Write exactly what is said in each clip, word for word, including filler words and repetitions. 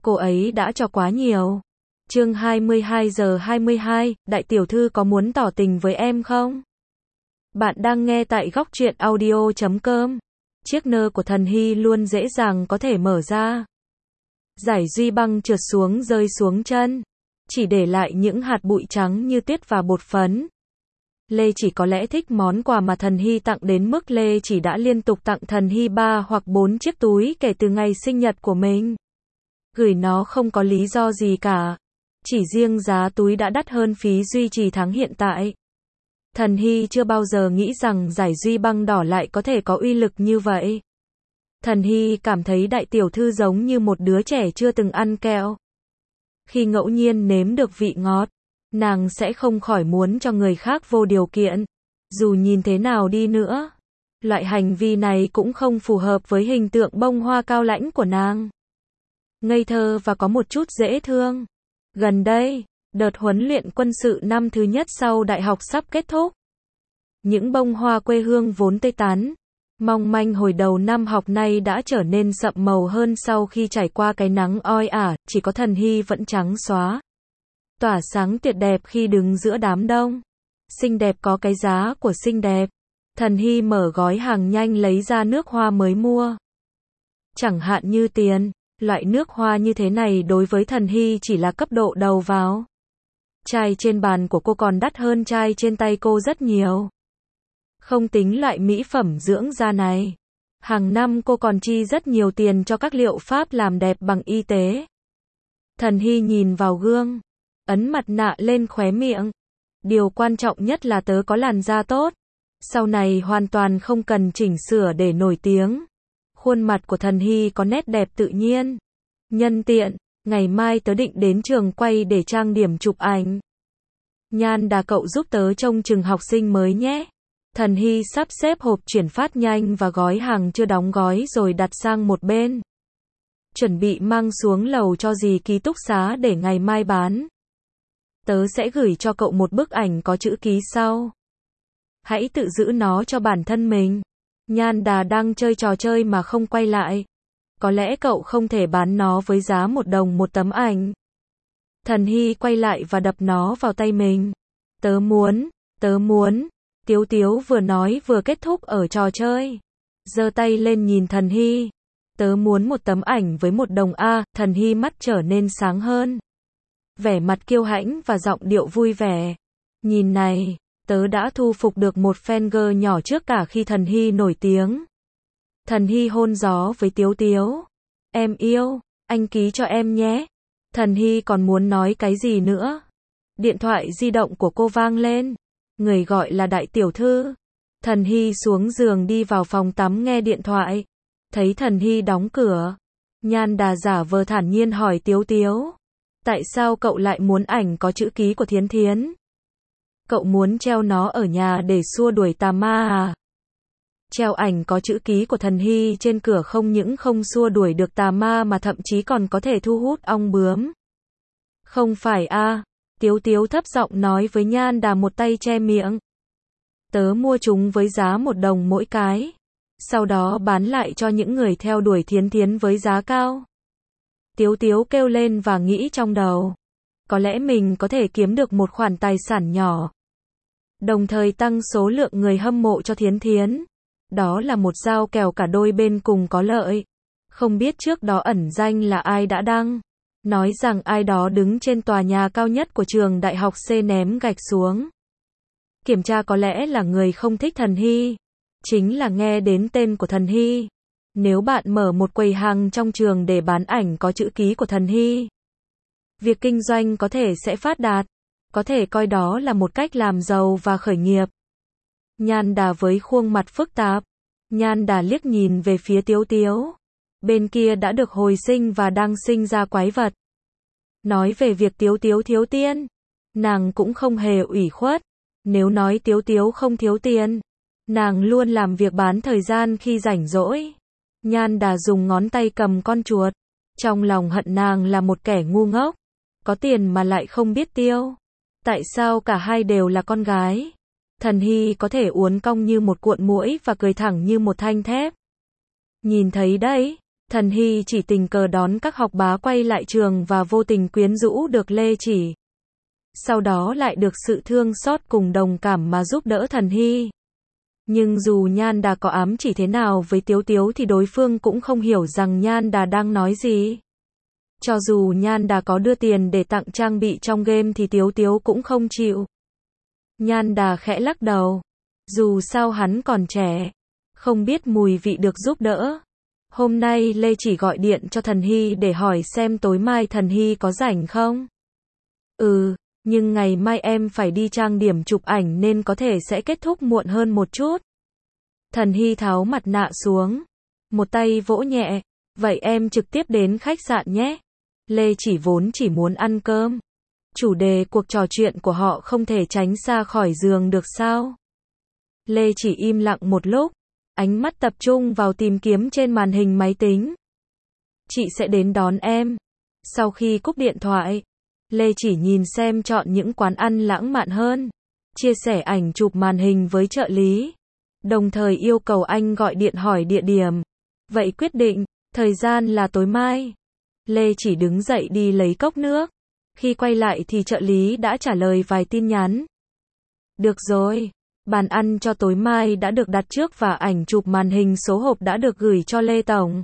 cô ấy đã cho quá nhiều. Chương hai mươi hai giờ hai mươi hai, đại tiểu thư có muốn tỏ tình với em không? Bạn đang nghe tại góc truyện audio chấm com. Chiếc nơ của Thần Hy luôn dễ dàng có thể mở ra. Giải duy băng trượt xuống rơi xuống chân, chỉ để lại những hạt bụi trắng như tuyết và bột phấn. Lê Chỉ có lẽ thích món quà mà Thần Hy tặng đến mức Lê Chỉ đã liên tục tặng Thần Hy ba hoặc bốn chiếc túi kể từ ngày sinh nhật của mình. Gửi nó không có lý do gì cả. Chỉ riêng giá túi đã đắt hơn phí duy trì tháng hiện tại. Thần Hy chưa bao giờ nghĩ rằng giải duy băng đỏ lại có thể có uy lực như vậy. Thần Hy cảm thấy đại tiểu thư giống như một đứa trẻ chưa từng ăn kẹo. Khi ngẫu nhiên nếm được vị ngọt, nàng sẽ không khỏi muốn cho người khác vô điều kiện. Dù nhìn thế nào đi nữa, loại hành vi này cũng không phù hợp với hình tượng bông hoa cao lãnh của nàng. Ngây thơ và có một chút dễ thương. Gần đây, đợt huấn luyện quân sự năm thứ nhất sau đại học sắp kết thúc. Những bông hoa quê hương vốn tươi tắn, mong manh hồi đầu năm học nay đã trở nên sậm màu hơn sau khi trải qua cái nắng oi ả, chỉ có Thần Hy vẫn trắng xóa. Tỏa sáng tuyệt đẹp khi đứng giữa đám đông. Xinh đẹp có cái giá của xinh đẹp. Thần Hy mở gói hàng nhanh lấy ra nước hoa mới mua. Chẳng hạn như tiền, loại nước hoa như thế này đối với Thần Hy chỉ là cấp độ đầu vào. Chai trên bàn của cô còn đắt hơn chai trên tay cô rất nhiều. Không tính loại mỹ phẩm dưỡng da này. Hàng năm cô còn chi rất nhiều tiền cho các liệu pháp làm đẹp bằng y tế. Thần Hy nhìn vào gương, ấn mặt nạ lên khóe miệng. Điều quan trọng nhất là tớ có làn da tốt. Sau này hoàn toàn không cần chỉnh sửa để nổi tiếng. Khuôn mặt của Thần Hy có nét đẹp tự nhiên. Nhân tiện, ngày mai tớ định đến trường quay để trang điểm chụp ảnh. Nhan Đà cậu giúp tớ trông chừng học sinh mới nhé. Thần Hy sắp xếp hộp chuyển phát nhanh và gói hàng chưa đóng gói rồi đặt sang một bên. Chuẩn bị mang xuống lầu cho dì ký túc xá để ngày mai bán. Tớ sẽ gửi cho cậu một bức ảnh có chữ ký sau. Hãy tự giữ nó cho bản thân mình. Nhan Đà đang chơi trò chơi mà không quay lại. Có lẽ cậu không thể bán nó với giá một đồng một tấm ảnh. Thần Hy quay lại và đập nó vào tay mình. Tớ muốn, tớ muốn. Tiếu Tiếu vừa nói vừa kết thúc ở trò chơi. Giơ tay lên nhìn Thần Hy. Tớ muốn một tấm ảnh với một đồng A. Thần Hy mắt trở nên sáng hơn. Vẻ mặt kiêu hãnh và giọng điệu vui vẻ. Nhìn này, tớ đã thu phục được một fan girl nhỏ trước cả khi Thần Hy nổi tiếng. Thần Hy hôn gió với Tiếu Tiếu. Em yêu, anh ký cho em nhé. Thần Hy còn muốn nói cái gì nữa. Điện thoại di động của cô vang lên. Người gọi là đại tiểu thư. Thần Hy xuống giường đi vào phòng tắm nghe điện thoại. Thấy Thần Hy đóng cửa. Nhan Đà giả vờ thản nhiên hỏi Tiếu Tiếu. Tại sao cậu lại muốn ảnh có chữ ký của Thiến Thiến? Cậu muốn treo nó ở nhà để xua đuổi tà ma à? Treo ảnh có chữ ký của Thần Hy trên cửa không những không xua đuổi được tà ma mà thậm chí còn có thể thu hút ong bướm. Không phải a? À? Tiếu Tiếu thấp giọng nói với Nhan Đà một tay che miệng. Tớ mua chúng với giá một đồng mỗi cái. Sau đó bán lại cho những người theo đuổi Thiến Thiến với giá cao. Tiếu Tiếu kêu lên và nghĩ trong đầu. Có lẽ mình có thể kiếm được một khoản tài sản nhỏ. Đồng thời tăng số lượng người hâm mộ cho Thiến Thiến. Đó là một giao kèo cả đôi bên cùng có lợi. Không biết trước đó ẩn danh là ai đã đăng. Nói rằng ai đó đứng trên tòa nhà cao nhất của trường đại học C ném gạch xuống. Kiểm tra có lẽ là người không thích Thần Hy. Chính là nghe đến tên của Thần Hy. Nếu bạn mở một quầy hàng trong trường để bán ảnh có chữ ký của Thần Hy, việc kinh doanh có thể sẽ phát đạt. Có thể coi đó là một cách làm giàu và khởi nghiệp. Nhan Đà với khuôn mặt phức tạp. Nhan Đà liếc nhìn về phía Tiếu Tiếu. Bên kia đã được hồi sinh và đang sinh ra quái vật. Nói về việc Tiếu Tiếu thiếu tiền, nàng cũng không hề ủy khuất. Nếu nói Tiếu Tiếu không thiếu tiền, nàng luôn làm việc bán thời gian khi rảnh rỗi. Nhan Đà dùng ngón tay cầm con chuột. Trong lòng hận nàng là một kẻ ngu ngốc. Có tiền mà lại không biết tiêu. Tại sao cả hai đều là con gái? Thần Hy có thể uốn cong như một cuộn muỗi và cười thẳng như một thanh thép. Nhìn thấy đấy, Thần Hy chỉ tình cờ đón các học bá quay lại trường và vô tình quyến rũ được Lê Chỉ. Sau đó lại được sự thương xót cùng đồng cảm mà giúp đỡ Thần Hy. Nhưng dù Nhan Đà có ám chỉ thế nào với Tiếu Tiếu thì đối phương cũng không hiểu rằng Nhan Đà đang nói gì. Cho dù Nhan Đà có đưa tiền để tặng trang bị trong game thì Tiếu Tiếu cũng không chịu. Nhan Đà khẽ lắc đầu. Dù sao hắn còn trẻ, không biết mùi vị được giúp đỡ. Hôm nay Lê Chỉ gọi điện cho Thần Hy để hỏi xem tối mai Thần Hy có rảnh không. Ừ, nhưng ngày mai em phải đi trang điểm chụp ảnh nên có thể sẽ kết thúc muộn hơn một chút. Thần Hy tháo mặt nạ xuống, một tay vỗ nhẹ. Vậy em trực tiếp đến khách sạn nhé. Lê Chỉ vốn chỉ muốn ăn cơm. Chủ đề cuộc trò chuyện của họ không thể tránh xa khỏi giường được sao? Lê Chỉ im lặng một lúc, ánh mắt tập trung vào tìm kiếm trên màn hình máy tính. Chị sẽ đến đón em. Sau khi cúp điện thoại, Lê Chỉ nhìn xem chọn những quán ăn lãng mạn hơn, chia sẻ ảnh chụp màn hình với trợ lý, đồng thời yêu cầu anh gọi điện hỏi địa điểm. Vậy quyết định, thời gian là tối mai. Lê Chỉ đứng dậy đi lấy cốc nước. Khi quay lại thì trợ lý đã trả lời vài tin nhắn. Được rồi, bàn ăn cho tối mai đã được đặt trước và ảnh chụp màn hình số hộp đã được gửi cho Lê Tổng.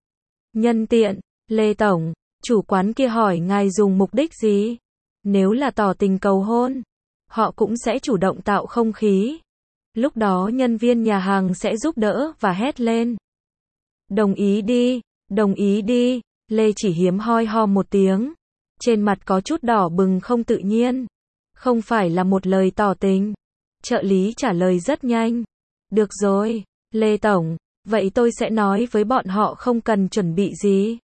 Nhân tiện, Lê Tổng, chủ quán kia hỏi ngài dùng mục đích gì? Nếu là tỏ tình cầu hôn, họ cũng sẽ chủ động tạo không khí. Lúc đó nhân viên nhà hàng sẽ giúp đỡ và hét lên. Đồng ý đi, đồng ý đi. Lê Chỉ hiếm hoi ho một tiếng. Trên mặt có chút đỏ bừng không tự nhiên. Không phải là một lời tỏ tình. Trợ lý trả lời rất nhanh. Được rồi, Lê Tổng, vậy tôi sẽ nói với bọn họ không cần chuẩn bị gì.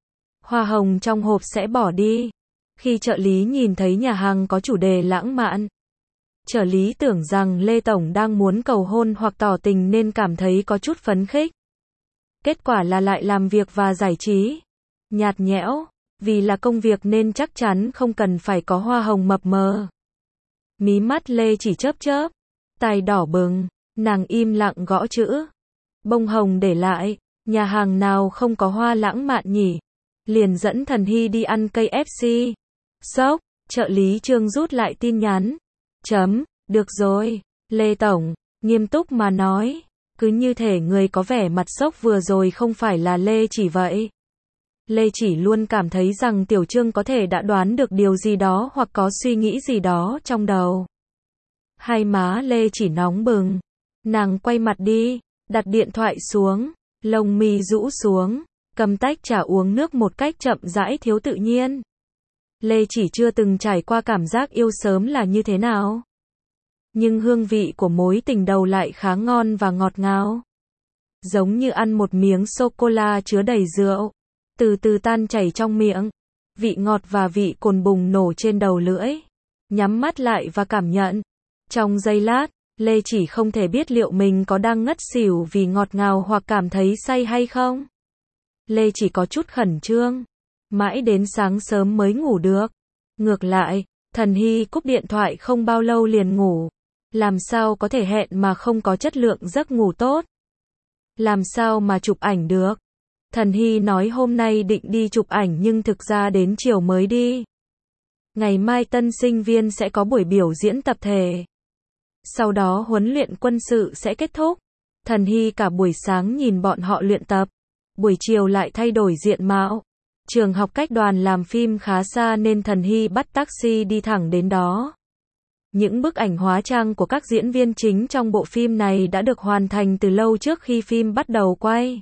Hoa hồng trong hộp sẽ bỏ đi. Khi trợ lý nhìn thấy nhà hàng có chủ đề lãng mạn, trợ lý tưởng rằng Lê Tổng đang muốn cầu hôn hoặc tỏ tình nên cảm thấy có chút phấn khích. Kết quả là lại làm việc và giải trí. Nhạt nhẽo, vì là công việc nên chắc chắn không cần phải có hoa hồng mập mờ. Mí mắt Lê Chỉ chớp chớp, tai đỏ bừng, nàng im lặng gõ chữ. Bông hồng để lại, nhà hàng nào không có hoa lãng mạn nhỉ? Liền dẫn Thần Hy đi ăn ca ép xê. Sốc, trợ lý Trương rút lại tin nhắn. Chấm, được rồi, Lê Tổng, nghiêm túc mà nói. Cứ như thể người có vẻ mặt sốc vừa rồi không phải là Lê Chỉ vậy. Lê Chỉ luôn cảm thấy rằng Tiểu Trương có thể đã đoán được điều gì đó hoặc có suy nghĩ gì đó trong đầu. Hai má Lê Chỉ nóng bừng. Nàng quay mặt đi, đặt điện thoại xuống, lông mi rũ xuống, cầm tách trà uống nước một cách chậm rãi thiếu tự nhiên. Lê Chỉ chưa từng trải qua cảm giác yêu sớm là như thế nào. Nhưng hương vị của mối tình đầu lại khá ngon và ngọt ngào. Giống như ăn một miếng sô-cô-la chứa đầy rượu, từ từ tan chảy trong miệng. Vị ngọt và vị cồn bùng nổ trên đầu lưỡi. Nhắm mắt lại và cảm nhận. Trong giây lát, Lê Chỉ không thể biết liệu mình có đang ngất xỉu vì ngọt ngào hoặc cảm thấy say hay không. Lê Chỉ có chút khẩn trương. Mãi đến sáng sớm mới ngủ được. Ngược lại, Thần Hy cúp điện thoại không bao lâu liền ngủ. Làm sao có thể hẹn mà không có chất lượng giấc ngủ tốt? Làm sao mà chụp ảnh được? Thần Hy nói hôm nay định đi chụp ảnh nhưng thực ra đến chiều mới đi. Ngày mai tân sinh viên sẽ có buổi biểu diễn tập thể. Sau đó huấn luyện quân sự sẽ kết thúc. Thần Hy cả buổi sáng nhìn bọn họ luyện tập. Buổi chiều lại thay đổi diện mạo. Trường học cách đoàn làm phim khá xa nên Thần Hy bắt taxi đi thẳng đến đó. Những bức ảnh hóa trang của các diễn viên chính trong bộ phim này đã được hoàn thành từ lâu trước khi phim bắt đầu quay.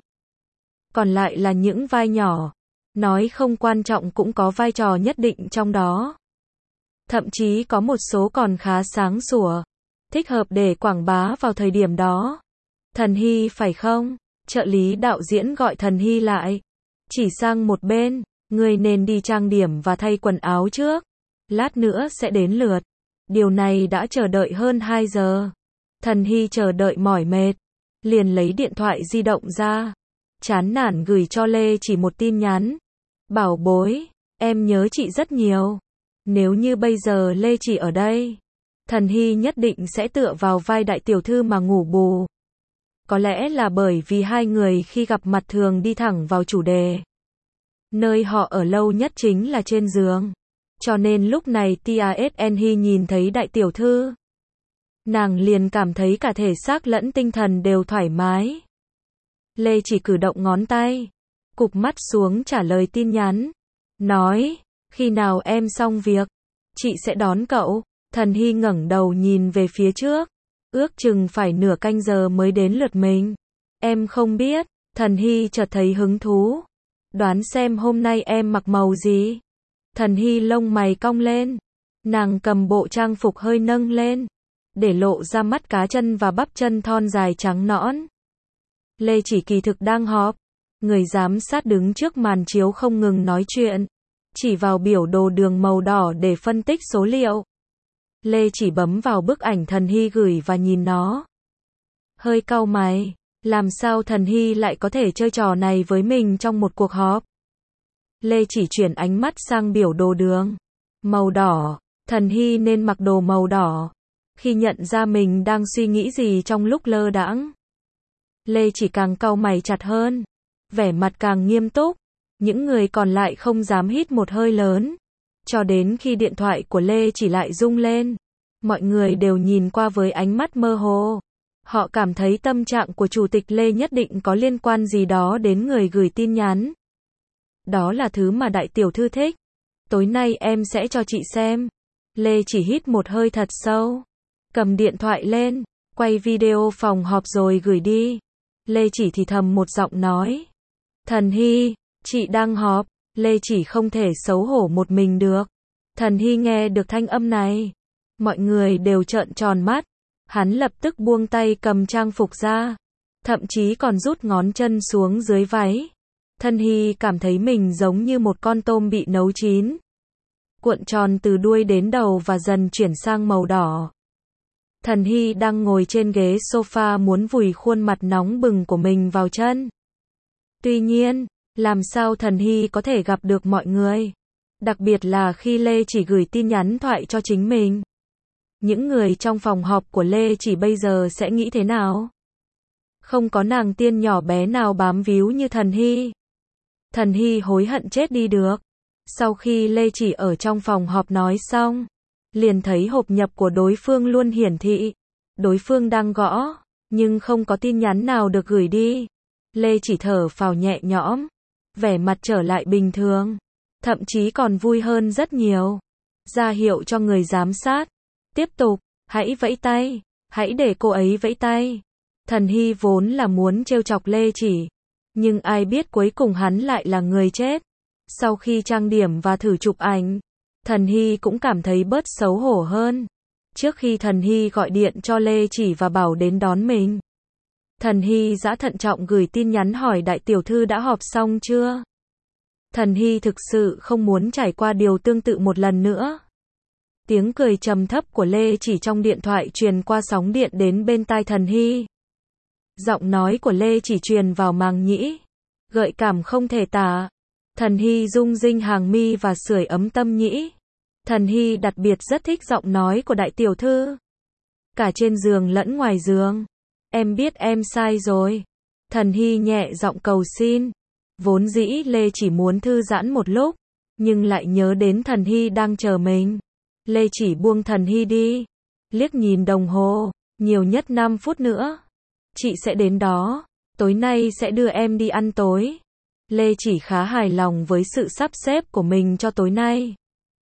Còn lại là những vai nhỏ. Nói không quan trọng cũng có vai trò nhất định trong đó. Thậm chí có một số còn khá sáng sủa. Thích hợp để quảng bá vào thời điểm đó. Thần Hy phải không? Trợ lý đạo diễn gọi Thần Hy lại. Chỉ sang một bên, người nên đi trang điểm và thay quần áo trước. Lát nữa sẽ đến lượt. Điều này đã chờ đợi hơn hai giờ. Thần Hy chờ đợi mỏi mệt. Liền lấy điện thoại di động ra. Chán nản gửi cho Lê Chỉ một tin nhắn. Bảo bối, em nhớ chị rất nhiều. Nếu như bây giờ Lê Chỉ ở đây, Thần Hy nhất định sẽ tựa vào vai đại tiểu thư mà ngủ bù. Có lẽ là bởi vì hai người khi gặp mặt thường đi thẳng vào chủ đề. Nơi họ ở lâu nhất chính là trên giường. Cho nên lúc này Tianhi nhìn thấy đại tiểu thư, nàng liền cảm thấy cả thể xác lẫn tinh thần đều thoải mái. Lê chỉ cử động ngón tay, cụp mắt xuống trả lời tin nhắn, nói, khi nào em xong việc, chị sẽ đón cậu. Thần Hy ngẩng đầu nhìn về phía trước, ước chừng phải nửa canh giờ mới đến lượt mình. Em không biết. Thần Hy chợt thấy hứng thú. Đoán xem hôm nay em mặc màu gì? Thần Hy lông mày cong lên, nàng cầm bộ trang phục hơi nâng lên, để lộ ra mắt cá chân và bắp chân thon dài trắng nõn. Lê chỉ kỳ thực đang họp, người giám sát đứng trước màn chiếu không ngừng nói chuyện, chỉ vào biểu đồ đường màu đỏ để phân tích số liệu. Lê chỉ bấm vào bức ảnh Thần Hy gửi và nhìn nó. Hơi cau mày, làm sao Thần Hy lại có thể chơi trò này với mình trong một cuộc họp? Lê chỉ chuyển ánh mắt sang biểu đồ đường màu đỏ, Thần Hy nên mặc đồ màu đỏ. Khi nhận ra mình đang suy nghĩ gì trong lúc lơ đãng, Lê chỉ càng cau mày chặt hơn, vẻ mặt càng nghiêm túc. Những người còn lại không dám hít một hơi lớn, cho đến khi điện thoại của Lê chỉ lại rung lên. Mọi người đều nhìn qua với ánh mắt mơ hồ. Họ cảm thấy tâm trạng của Chủ tịch Lê nhất định có liên quan gì đó đến người gửi tin nhắn. Đó là thứ mà đại tiểu thư thích. Tối nay em sẽ cho chị xem. Lê chỉ hít một hơi thật sâu, cầm điện thoại lên, quay video phòng họp rồi gửi đi. Lê chỉ thì thầm một giọng nói, Thần Hy, chị đang họp. Lê chỉ không thể xấu hổ một mình được. Thần Hy nghe được thanh âm này, mọi người đều trợn tròn mắt. Hắn lập tức buông tay cầm trang phục ra, thậm chí còn rút ngón chân xuống dưới váy. Thần Hy cảm thấy mình giống như một con tôm bị nấu chín, cuộn tròn từ đuôi đến đầu và dần chuyển sang màu đỏ. Thần Hy đang ngồi trên ghế sofa muốn vùi khuôn mặt nóng bừng của mình vào chân. Tuy nhiên, làm sao Thần Hy có thể gặp được mọi người? Đặc biệt là khi Lê chỉ gửi tin nhắn thoại cho chính mình. Những người trong phòng họp của Lê chỉ bây giờ sẽ nghĩ thế nào? Không có nàng tiên nhỏ bé nào bám víu như Thần Hy. Thần Hy hối hận chết đi được. Sau khi Lê chỉ ở trong phòng họp nói xong, liền thấy hộp nhập của đối phương luôn hiển thị. Đối phương đang gõ, nhưng không có tin nhắn nào được gửi đi. Lê chỉ thở phào nhẹ nhõm, vẻ mặt trở lại bình thường, thậm chí còn vui hơn rất nhiều. Ra hiệu cho người giám sát, tiếp tục, hãy vẫy tay, hãy để cô ấy vẫy tay. Thần Hy vốn là muốn trêu chọc Lê chỉ, nhưng ai biết cuối cùng hắn lại là người chết. Sau khi trang điểm và thử chụp ảnh, Thần Hy cũng cảm thấy bớt xấu hổ hơn. Trước khi Thần Hy gọi điện cho Lê chỉ và bảo đến đón mình, Thần Hy đã thận trọng gửi tin nhắn hỏi đại tiểu thư đã họp xong chưa. Thần Hy thực sự không muốn trải qua điều tương tự một lần nữa. Tiếng cười trầm thấp của Lê chỉ trong điện thoại truyền qua sóng điện đến bên tai Thần Hy. Giọng nói của Lê chỉ truyền vào màng nhĩ, gợi cảm không thể tả. Thần Hy rung rinh hàng mi và sưởi ấm tâm nhĩ. Thần Hy đặc biệt rất thích giọng nói của đại tiểu thư, cả trên giường lẫn ngoài giường. Em biết em sai rồi. Thần Hy nhẹ giọng cầu xin. Vốn dĩ Lê chỉ muốn thư giãn một lúc, nhưng lại nhớ đến Thần Hy đang chờ mình. Lê chỉ buông Thần Hy đi, liếc nhìn đồng hồ, nhiều nhất năm phút nữa. Chị sẽ đến đó, tối nay sẽ đưa em đi ăn tối. Lê chỉ khá hài lòng với sự sắp xếp của mình cho tối nay.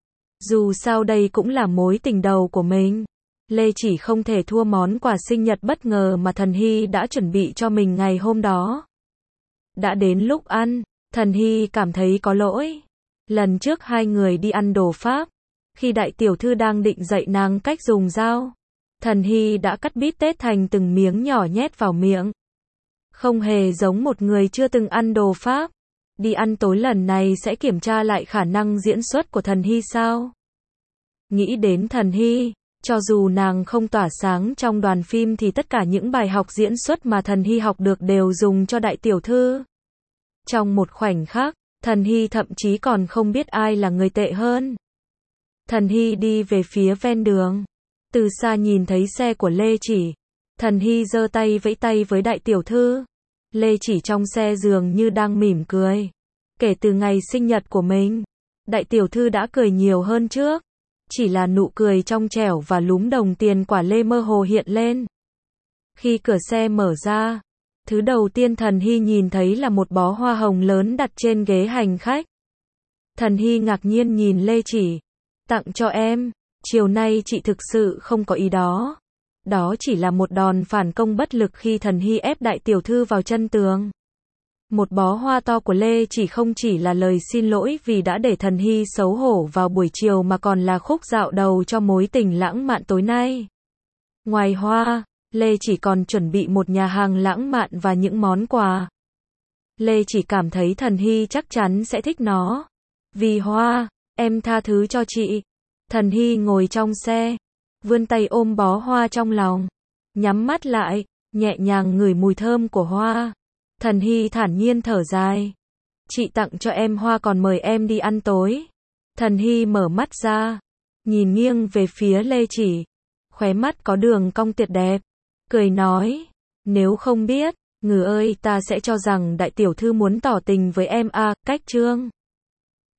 Dù sao đây cũng là mối tình đầu của mình. Lê chỉ không thể thua món quà sinh nhật bất ngờ mà Thần Hy đã chuẩn bị cho mình ngày hôm đó. Đã đến lúc ăn, Thần Hy cảm thấy có lỗi. Lần trước hai người đi ăn đồ Pháp, khi đại tiểu thư đang định dạy nàng cách dùng dao, Thần Hy đã cắt bít tết thành từng miếng nhỏ nhét vào miệng. Không hề giống một người chưa từng ăn đồ Pháp. Đi ăn tối lần này sẽ kiểm tra lại khả năng diễn xuất của Thần Hy sao? Nghĩ đến Thần Hy, cho dù nàng không tỏa sáng trong đoàn phim thì tất cả những bài học diễn xuất mà Thần Hy học được đều dùng cho đại tiểu thư. Trong một khoảnh khắc, Thần Hy thậm chí còn không biết ai là người tệ hơn. Thần Hy đi về phía ven đường. Từ xa nhìn thấy xe của Lê chỉ. Thần Hy giơ tay vẫy tay với đại tiểu thư. Lê Chỉ trong xe dường như đang mỉm cười. Kể từ ngày sinh nhật của mình, đại tiểu thư đã cười nhiều hơn trước. Chỉ là nụ cười trong trẻo và lúm đồng tiền quả lê mơ hồ hiện lên. Khi cửa xe mở ra, thứ đầu tiên Thần Hy nhìn thấy là một bó hoa hồng lớn đặt trên ghế hành khách. Thần Hy ngạc nhiên nhìn Lê Chỉ. Tặng cho em, chiều nay chị thực sự không có ý đó. Đó chỉ là một đòn phản công bất lực khi Thần Hy ép đại tiểu thư vào chân tường. Một bó hoa to của Lê Chỉ không chỉ là lời xin lỗi vì đã để Thần Hy xấu hổ vào buổi chiều mà còn là khúc dạo đầu cho mối tình lãng mạn tối nay. Ngoài hoa, Lê Chỉ còn chuẩn bị một nhà hàng lãng mạn và những món quà. Lê Chỉ cảm thấy Thần Hy chắc chắn sẽ thích nó. Vì hoa, em tha thứ cho chị. Thần Hy ngồi trong xe, vươn tay ôm bó hoa trong lòng, nhắm mắt lại, nhẹ nhàng ngửi mùi thơm của hoa. Thần Hy thản nhiên thở dài. Chị tặng cho em hoa còn mời em đi ăn tối. Thần Hy mở mắt ra, nhìn nghiêng về phía Lê Chỉ. Khóe mắt có đường cong tuyệt đẹp. Cười nói, nếu không biết, ngừ ơi ta sẽ cho rằng đại tiểu thư muốn tỏ tình với em à, cách chương.